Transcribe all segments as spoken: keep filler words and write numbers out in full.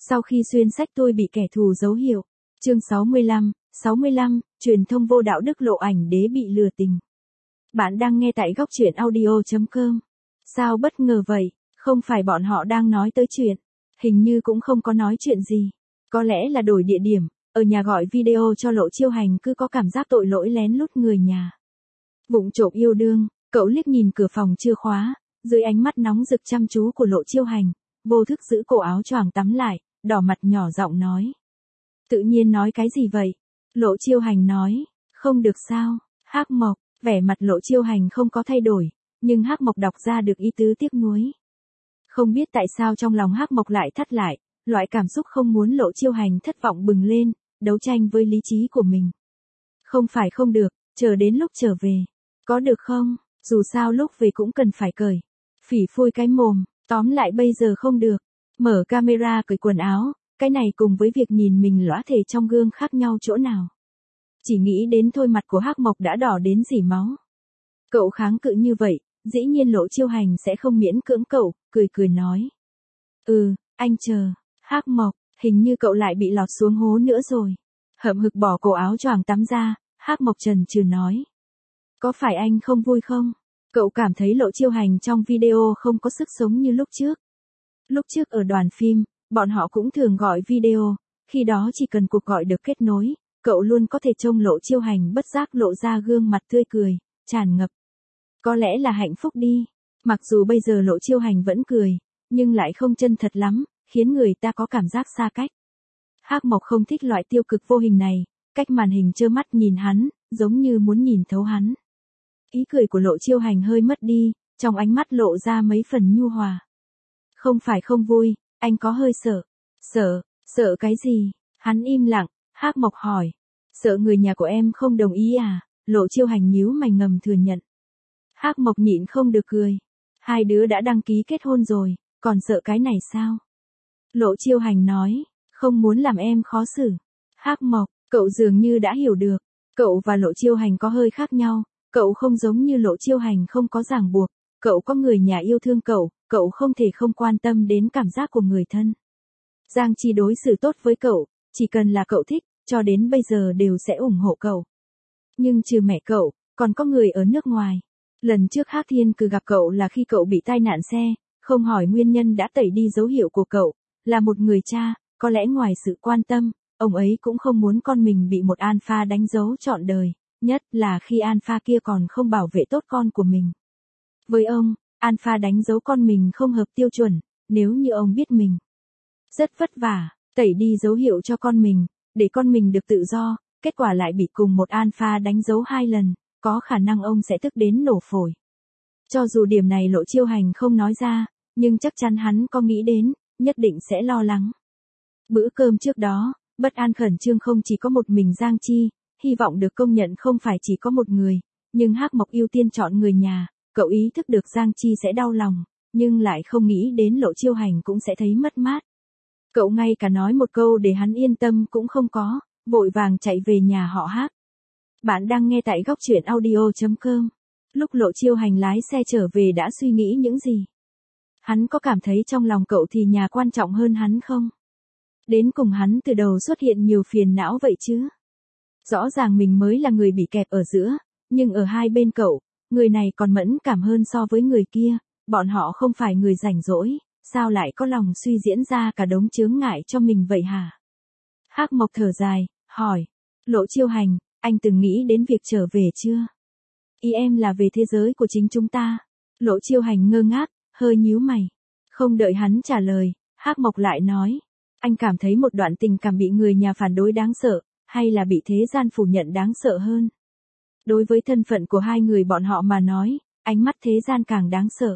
Sau khi xuyên sách tôi bị kẻ thù dấu hiệu. Chương sáu mươi lăm, sáu mươi lăm, truyền thông vô đạo đức lộ ảnh đế bị lừa tình. Bạn đang nghe tại góc truyện audio chấm com. Sao bất ngờ vậy, không phải bọn họ đang nói tới chuyện. Hình như cũng không có nói chuyện gì. Có lẽ là đổi địa điểm, ở nhà gọi video cho Lộ Chiêu Hành cứ có cảm giác tội lỗi lén lút người nhà. Vụng trộm yêu đương, cậu liếc nhìn cửa phòng chưa khóa, dưới ánh mắt nóng rực chăm chú của Lộ Chiêu Hành, vô thức giữ cổ áo choàng tắm lại, đỏ mặt nhỏ giọng nói. Tự nhiên nói cái gì vậy? Lộ Chiêu Hành nói, không được sao, Hắc Mộc, vẻ mặt Lộ Chiêu Hành không có thay đổi, nhưng Hắc Mộc đọc ra được ý tứ tiếc nuối. Không biết tại sao trong lòng Hắc Mộc lại thắt lại, loại cảm xúc không muốn Lộ Chiêu Hành thất vọng bừng lên, đấu tranh với lý trí của mình. Không phải không được, chờ đến lúc trở về. Có được không? Dù sao lúc về cũng cần phải cởi. Phỉ phui cái mồm, tóm lại bây giờ không được. Mở camera cởi quần áo, cái này cùng với việc nhìn mình lõa thể trong gương khác nhau chỗ nào. Chỉ nghĩ đến thôi mặt của Hắc Mộc đã đỏ đến rỉ máu. Cậu kháng cự như vậy, dĩ nhiên Lộ Chiêu Hành sẽ không miễn cưỡng cậu, cười cười nói. Ừ, anh chờ, Hắc Mộc, hình như cậu lại bị lọt xuống hố nữa rồi. Hậm hực bỏ cổ áo choàng tắm ra, Hắc Mộc trần trừ nói. Có phải anh không vui không? Cậu cảm thấy Lộ Chiêu Hành trong video không có sức sống như lúc trước. Lúc trước ở đoàn phim, bọn họ cũng thường gọi video, khi đó chỉ cần cuộc gọi được kết nối, cậu luôn có thể trông Lộ Chiêu Hành bất giác lộ ra gương mặt tươi cười, tràn ngập. Có lẽ là hạnh phúc đi, mặc dù bây giờ Lộ Chiêu Hành vẫn cười, nhưng lại không chân thật lắm, khiến người ta có cảm giác xa cách. Hắc Mộc không thích loại tiêu cực vô hình này, cách màn hình trơ mắt nhìn hắn, giống như muốn nhìn thấu hắn. Ý cười của Lộ Chiêu Hành hơi mất đi, trong ánh mắt lộ ra mấy phần nhu hòa. Không phải không vui, anh có hơi sợ. Sợ, sợ cái gì? Hắn im lặng, Hắc Mộc hỏi. Sợ người nhà của em không đồng ý à? Lộ Chiêu Hành nhíu mày ngầm thừa nhận. Hắc Mộc nhịn không được cười. Hai đứa đã đăng ký kết hôn rồi, còn sợ cái này sao? Lộ Chiêu Hành nói, không muốn làm em khó xử. Hắc Mộc, cậu dường như đã hiểu được. Cậu và Lộ Chiêu Hành có hơi khác nhau. Cậu không giống như Lộ Chiêu Hành không có ràng buộc, cậu có người nhà yêu thương cậu, cậu không thể không quan tâm đến cảm giác của người thân. Giang Chi đối xử tốt với cậu, chỉ cần là cậu thích, cho đến bây giờ đều sẽ ủng hộ cậu. Nhưng trừ mẹ cậu, còn có người ở nước ngoài. Lần trước Hắc Thiên Cừ gặp cậu là khi cậu bị tai nạn xe, không hỏi nguyên nhân đã tẩy đi dấu hiệu của cậu, là một người cha, có lẽ ngoài sự quan tâm, ông ấy cũng không muốn con mình bị một alpha đánh dấu trọn đời. Nhất là khi alpha kia còn không bảo vệ tốt con của mình. Với ông, alpha đánh dấu con mình không hợp tiêu chuẩn, nếu như ông biết mình rất vất vả, tẩy đi dấu hiệu cho con mình, để con mình được tự do, kết quả lại bị cùng một alpha đánh dấu hai lần, có khả năng ông sẽ tức đến nổ phổi. Cho dù điểm này Lộ Chiêu Hành không nói ra, nhưng chắc chắn hắn có nghĩ đến, nhất định sẽ lo lắng. Bữa cơm trước đó, bất an khẩn trương không chỉ có một mình Giang Chi. Hy vọng được công nhận không phải chỉ có một người, nhưng Hắc Mộc ưu tiên chọn người nhà, cậu ý thức được Giang Chi sẽ đau lòng, nhưng lại không nghĩ đến Lộ Chiêu Hành cũng sẽ thấy mất mát. Cậu ngay cả nói một câu để hắn yên tâm cũng không có, vội vàng chạy về nhà họ Hắc. Bạn đang nghe tại góc truyện audio chấm com. Lúc Lộ Chiêu Hành lái xe trở về đã suy nghĩ những gì? Hắn có cảm thấy trong lòng cậu thì nhà quan trọng hơn hắn không? Đến cùng hắn từ đầu xuất hiện nhiều phiền não vậy chứ? Rõ ràng mình mới là người bị kẹp ở giữa, nhưng ở hai bên cậu, người này còn mẫn cảm hơn so với người kia, bọn họ không phải người rảnh rỗi, sao lại có lòng suy diễn ra cả đống chướng ngại cho mình vậy hả? Hắc Mộc thở dài, hỏi, Lộ Chiêu Hành, anh từng nghĩ đến việc trở về chưa? Ý em là về thế giới của chính chúng ta. Lộ Chiêu Hành ngơ ngác, hơi nhíu mày. Không đợi hắn trả lời, Hắc Mộc lại nói, anh cảm thấy một đoạn tình cảm bị người nhà phản đối đáng sợ. Hay là bị thế gian phủ nhận đáng sợ hơn. Đối với thân phận của hai người bọn họ mà nói, ánh mắt thế gian càng đáng sợ.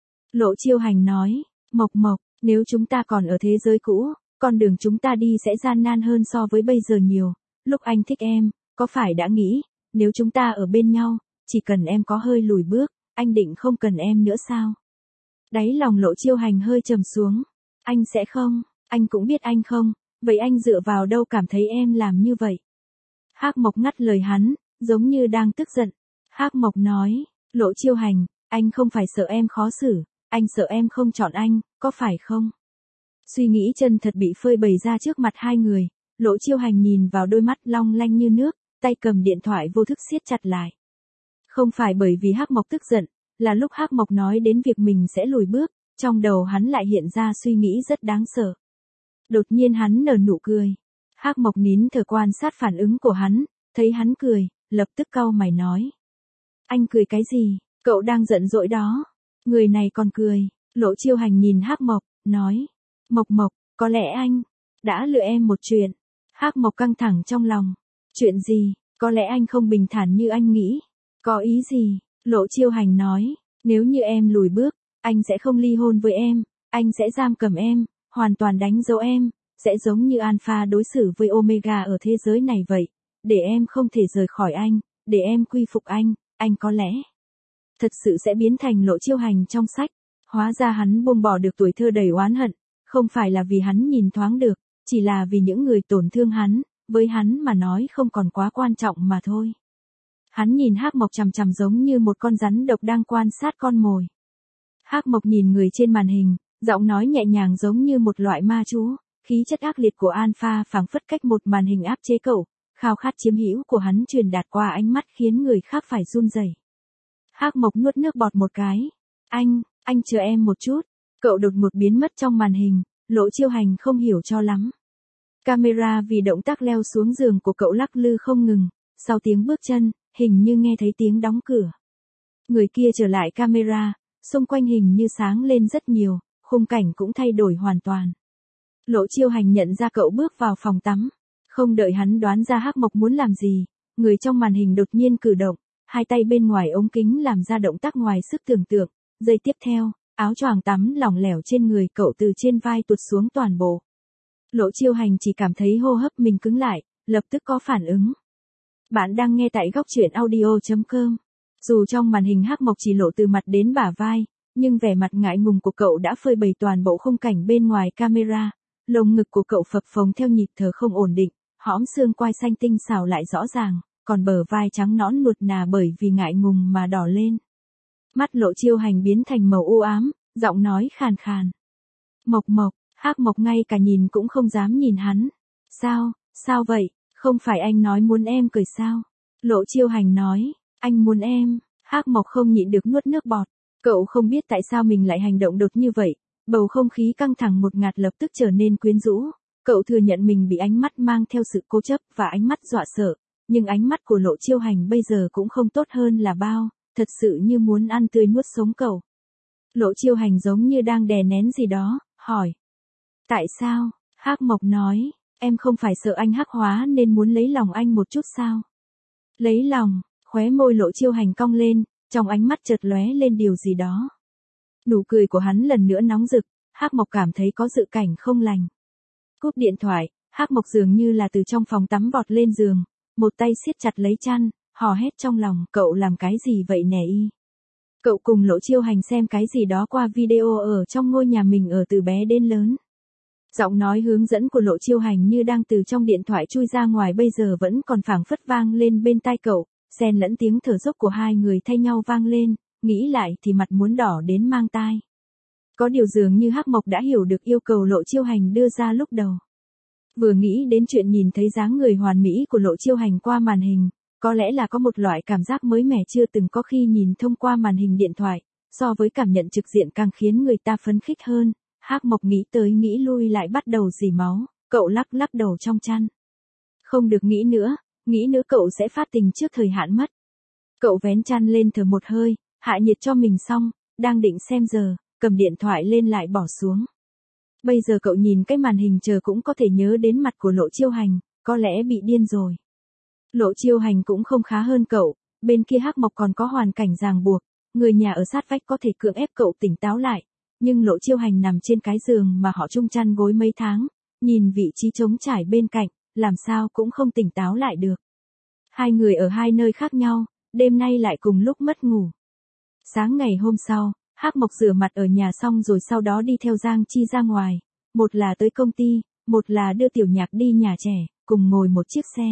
Lộ Chiêu Hành nói, Mộc Mộc, nếu chúng ta còn ở thế giới cũ, con đường chúng ta đi sẽ gian nan hơn so với bây giờ nhiều. Lúc anh thích em, có phải đã nghĩ, nếu chúng ta ở bên nhau, chỉ cần em có hơi lùi bước, anh định không cần em nữa sao? Đáy lòng Lộ Chiêu Hành hơi trầm xuống. Anh sẽ không, anh cũng biết anh không. Vậy anh dựa vào đâu cảm thấy em làm như vậy? Hắc Mộc ngắt lời hắn, giống như đang tức giận. Hắc Mộc nói, Lộ Chiêu Hành, anh không phải sợ em khó xử, anh sợ em không chọn anh, có phải không? Suy nghĩ chân thật bị phơi bày ra trước mặt hai người, Lộ Chiêu Hành nhìn vào đôi mắt long lanh như nước, tay cầm điện thoại vô thức siết chặt lại. Không phải bởi vì Hắc Mộc tức giận, là lúc Hắc Mộc nói đến việc mình sẽ lùi bước, trong đầu hắn lại hiện ra suy nghĩ rất đáng sợ. Đột nhiên hắn nở nụ cười. Hắc Mộc nín thở quan sát phản ứng của hắn, thấy hắn cười, lập tức cau mày nói. Anh cười cái gì, cậu đang giận dỗi đó. Người này còn cười. Lộ Chiêu Hành nhìn Hắc Mộc, nói. Mộc Mộc, có lẽ anh đã lừa em một chuyện. Hắc Mộc căng thẳng trong lòng. Chuyện gì, có lẽ anh không bình thản như anh nghĩ. Có ý gì? Lộ Chiêu Hành nói. Nếu như em lùi bước, anh sẽ không ly hôn với em, anh sẽ giam cầm em, hoàn toàn đánh dấu em, sẽ giống như Alpha đối xử với Omega ở thế giới này vậy, để em không thể rời khỏi anh, để em quy phục anh, anh có lẽ thật sự sẽ biến thành Lộ Chiêu Hành trong sách. Hóa ra hắn buông bỏ được tuổi thơ đầy oán hận, không phải là vì hắn nhìn thoáng được, chỉ là vì những người tổn thương hắn, với hắn mà nói không còn quá quan trọng mà thôi. Hắn nhìn Hắc Mộc chằm chằm giống như một con rắn độc đang quan sát con mồi. Hắc Mộc nhìn người trên màn hình, giọng nói nhẹ nhàng giống như một loại ma chú, khí chất ác liệt của Alpha phảng phất cách một màn hình áp chế cậu, khao khát chiếm hữu của hắn truyền đạt qua ánh mắt khiến người khác phải run rẩy. Hắc Mộc nuốt nước bọt một cái. Anh, anh chờ em một chút. Cậu đột ngột biến mất trong màn hình, Lộ Chiêu Hành không hiểu cho lắm. Camera vì động tác leo xuống giường của cậu lắc lư không ngừng, sau tiếng bước chân, hình như nghe thấy tiếng đóng cửa. Người kia trở lại camera, xung quanh hình như sáng lên rất nhiều, khung cảnh cũng thay đổi hoàn toàn. Lộ Chiêu Hành nhận ra cậu bước vào phòng tắm. Không đợi hắn đoán ra Hắc Mộc muốn làm gì, người trong màn hình đột nhiên cử động, hai tay bên ngoài ống kính làm ra động tác ngoài sức tưởng tượng. Giây tiếp theo, áo choàng tắm lỏng lẻo trên người cậu từ trên vai tuột xuống toàn bộ. Lộ Chiêu Hành chỉ cảm thấy hô hấp mình cứng lại, lập tức có phản ứng. Bạn đang nghe tại góc truyện audio chấm com. Dù trong màn hình Hắc Mộc chỉ lộ từ mặt đến bả vai, nhưng vẻ mặt ngại ngùng của cậu đã phơi bày toàn bộ khung cảnh bên ngoài camera. Lồng ngực của cậu phập phồng theo nhịp thở không ổn định, hõm xương quai xanh tinh xảo lại rõ ràng, còn bờ vai trắng nõn nuột nà bởi vì ngại ngùng mà đỏ lên. Mắt Lộ Chiêu Hành biến thành màu u ám, giọng nói khàn khàn. Mộc Mộc, Hắc Mộc ngay cả nhìn cũng không dám nhìn hắn. Sao, sao vậy, không phải anh nói muốn em cười sao? Lộ Chiêu Hành nói, anh muốn em. Hắc Mộc không nhịn được nuốt nước bọt. Cậu không biết tại sao mình lại hành động đột như vậy. Bầu không khí căng thẳng một ngạt lập tức trở nên quyến rũ. Cậu thừa nhận mình bị ánh mắt mang theo sự cố chấp và ánh mắt dọa sợ. Nhưng ánh mắt của Lộ Chiêu Hành bây giờ cũng không tốt hơn là bao, thật sự như muốn ăn tươi nuốt sống cậu. Lộ Chiêu Hành giống như đang đè nén gì đó, hỏi. Tại sao? Hắc Mộc nói, em không phải sợ anh hắc hóa nên muốn lấy lòng anh một chút sao? Lấy lòng, khóe môi Lộ Chiêu Hành cong lên, trong ánh mắt chợt lóe lên điều gì đó. Nụ cười của hắn lần nữa nóng rực, Hắc Mộc cảm thấy có dự cảnh không lành. Cúp điện thoại, Hắc Mộc dường như là từ trong phòng tắm vọt lên giường, một tay siết chặt lấy chăn, hò hét trong lòng, cậu làm cái gì vậy nè y? Cậu cùng Lộ Chiêu Hành xem cái gì đó qua video ở trong ngôi nhà mình ở từ bé đến lớn. Giọng nói hướng dẫn của Lộ Chiêu Hành như đang từ trong điện thoại chui ra ngoài bây giờ vẫn còn phảng phất vang lên bên tai cậu, xen lẫn tiếng thở dốc của hai người thay nhau vang lên, nghĩ lại thì mặt muốn đỏ đến mang tai. Có điều dường như Hắc Mộc đã hiểu được yêu cầu Lộ Chiêu Hành đưa ra lúc đầu. Vừa nghĩ đến chuyện nhìn thấy dáng người hoàn mỹ của Lộ Chiêu Hành qua màn hình, có lẽ là có một loại cảm giác mới mẻ chưa từng có khi nhìn thông qua màn hình điện thoại, so với cảm nhận trực diện càng khiến người ta phấn khích hơn. Hắc Mộc nghĩ tới nghĩ lui lại bắt đầu rỉ máu, cậu lắc lắc đầu trong chăn. Không được nghĩ nữa, nghĩ nữa cậu sẽ phát tình trước thời hạn mất. Cậu vén chăn lên thở một hơi, hạ nhiệt cho mình xong, đang định xem giờ, cầm điện thoại lên lại bỏ xuống. Bây giờ cậu nhìn cái màn hình chờ cũng có thể nhớ đến mặt của Lộ Chiêu Hành, có lẽ bị điên rồi. Lộ Chiêu Hành cũng không khá hơn cậu, bên kia Hắc Mộc còn có hoàn cảnh ràng buộc, người nhà ở sát vách có thể cưỡng ép cậu tỉnh táo lại, nhưng Lộ Chiêu Hành nằm trên cái giường mà họ chung chăn gối mấy tháng, nhìn vị trí trống trải bên cạnh, làm sao cũng không tỉnh táo lại được. Hai người ở hai nơi khác nhau, đêm nay lại cùng lúc mất ngủ. Sáng ngày hôm sau, Hắc Mộc rửa mặt ở nhà xong rồi sau đó đi theo Giang Chi ra ngoài, một là tới công ty, một là đưa Tiểu Nhạc đi nhà trẻ, cùng ngồi một chiếc xe.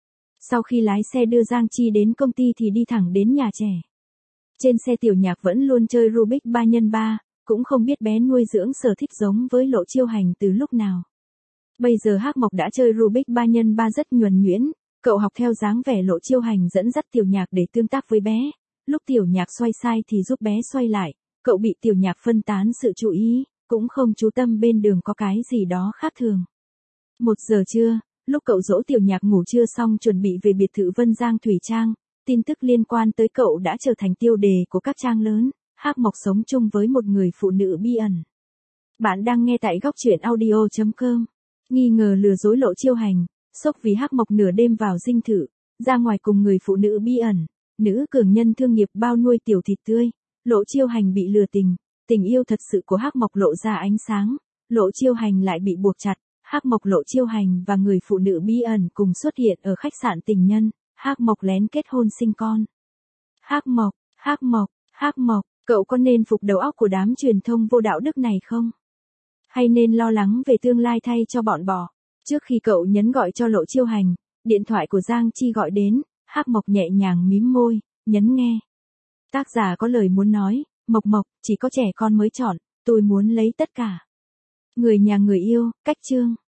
Sau khi lái xe đưa Giang Chi đến công ty thì đi thẳng đến nhà trẻ. Trên xe Tiểu Nhạc vẫn luôn chơi Rubik ba nhân ba, cũng không biết bé nuôi dưỡng sở thích giống với Lộ Chiêu Hành từ lúc nào. Bây giờ Hắc Mộc đã chơi Rubik ba nhân ba rất nhuần nhuyễn, cậu học theo dáng vẻ Lộ Chiêu Hành dẫn dắt Tiểu Nhạc để tương tác với bé. Lúc Tiểu Nhạc xoay sai thì giúp bé xoay lại, cậu bị Tiểu Nhạc phân tán sự chú ý, cũng không chú tâm bên đường có cái gì đó khác thường. Một giờ trưa, lúc cậu dỗ Tiểu Nhạc ngủ trưa xong chuẩn bị về biệt thự Vân Giang Thủy Trang, tin tức liên quan tới cậu đã trở thành tiêu đề của các trang lớn. Hắc Mộc sống chung với một người phụ nữ bí ẩn. Bạn đang nghe tại góc truyện audio chấm com. Nghi ngờ lừa dối Lộ Chiêu Hành, sốc vì Hắc Mộc nửa đêm vào dinh thự, ra ngoài cùng người phụ nữ bí ẩn, nữ cường nhân thương nghiệp bao nuôi tiểu thịt tươi, Lộ Chiêu Hành bị lừa tình, tình yêu thật sự của Hắc Mộc lộ ra ánh sáng, Lộ Chiêu Hành lại bị buộc chặt, Hắc Mộc Lộ Chiêu Hành và người phụ nữ bí ẩn cùng xuất hiện ở khách sạn tình nhân, Hắc Mộc lén kết hôn sinh con. Hắc Mộc, Hắc Mộc, Hắc Mộc, cậu có nên phục đầu óc của đám truyền thông vô đạo đức này không? Hay nên lo lắng về tương lai thay cho bọn bò? Trước khi cậu nhấn gọi cho Lộ Chiêu Hành, điện thoại của Giang Chi gọi đến, Hắc Mộc nhẹ nhàng mím môi, nhấn nghe. Tác giả có lời muốn nói, Mộc Mộc, chỉ có trẻ con mới chọn, tôi muốn lấy tất cả. Người nhà người yêu, cách chương.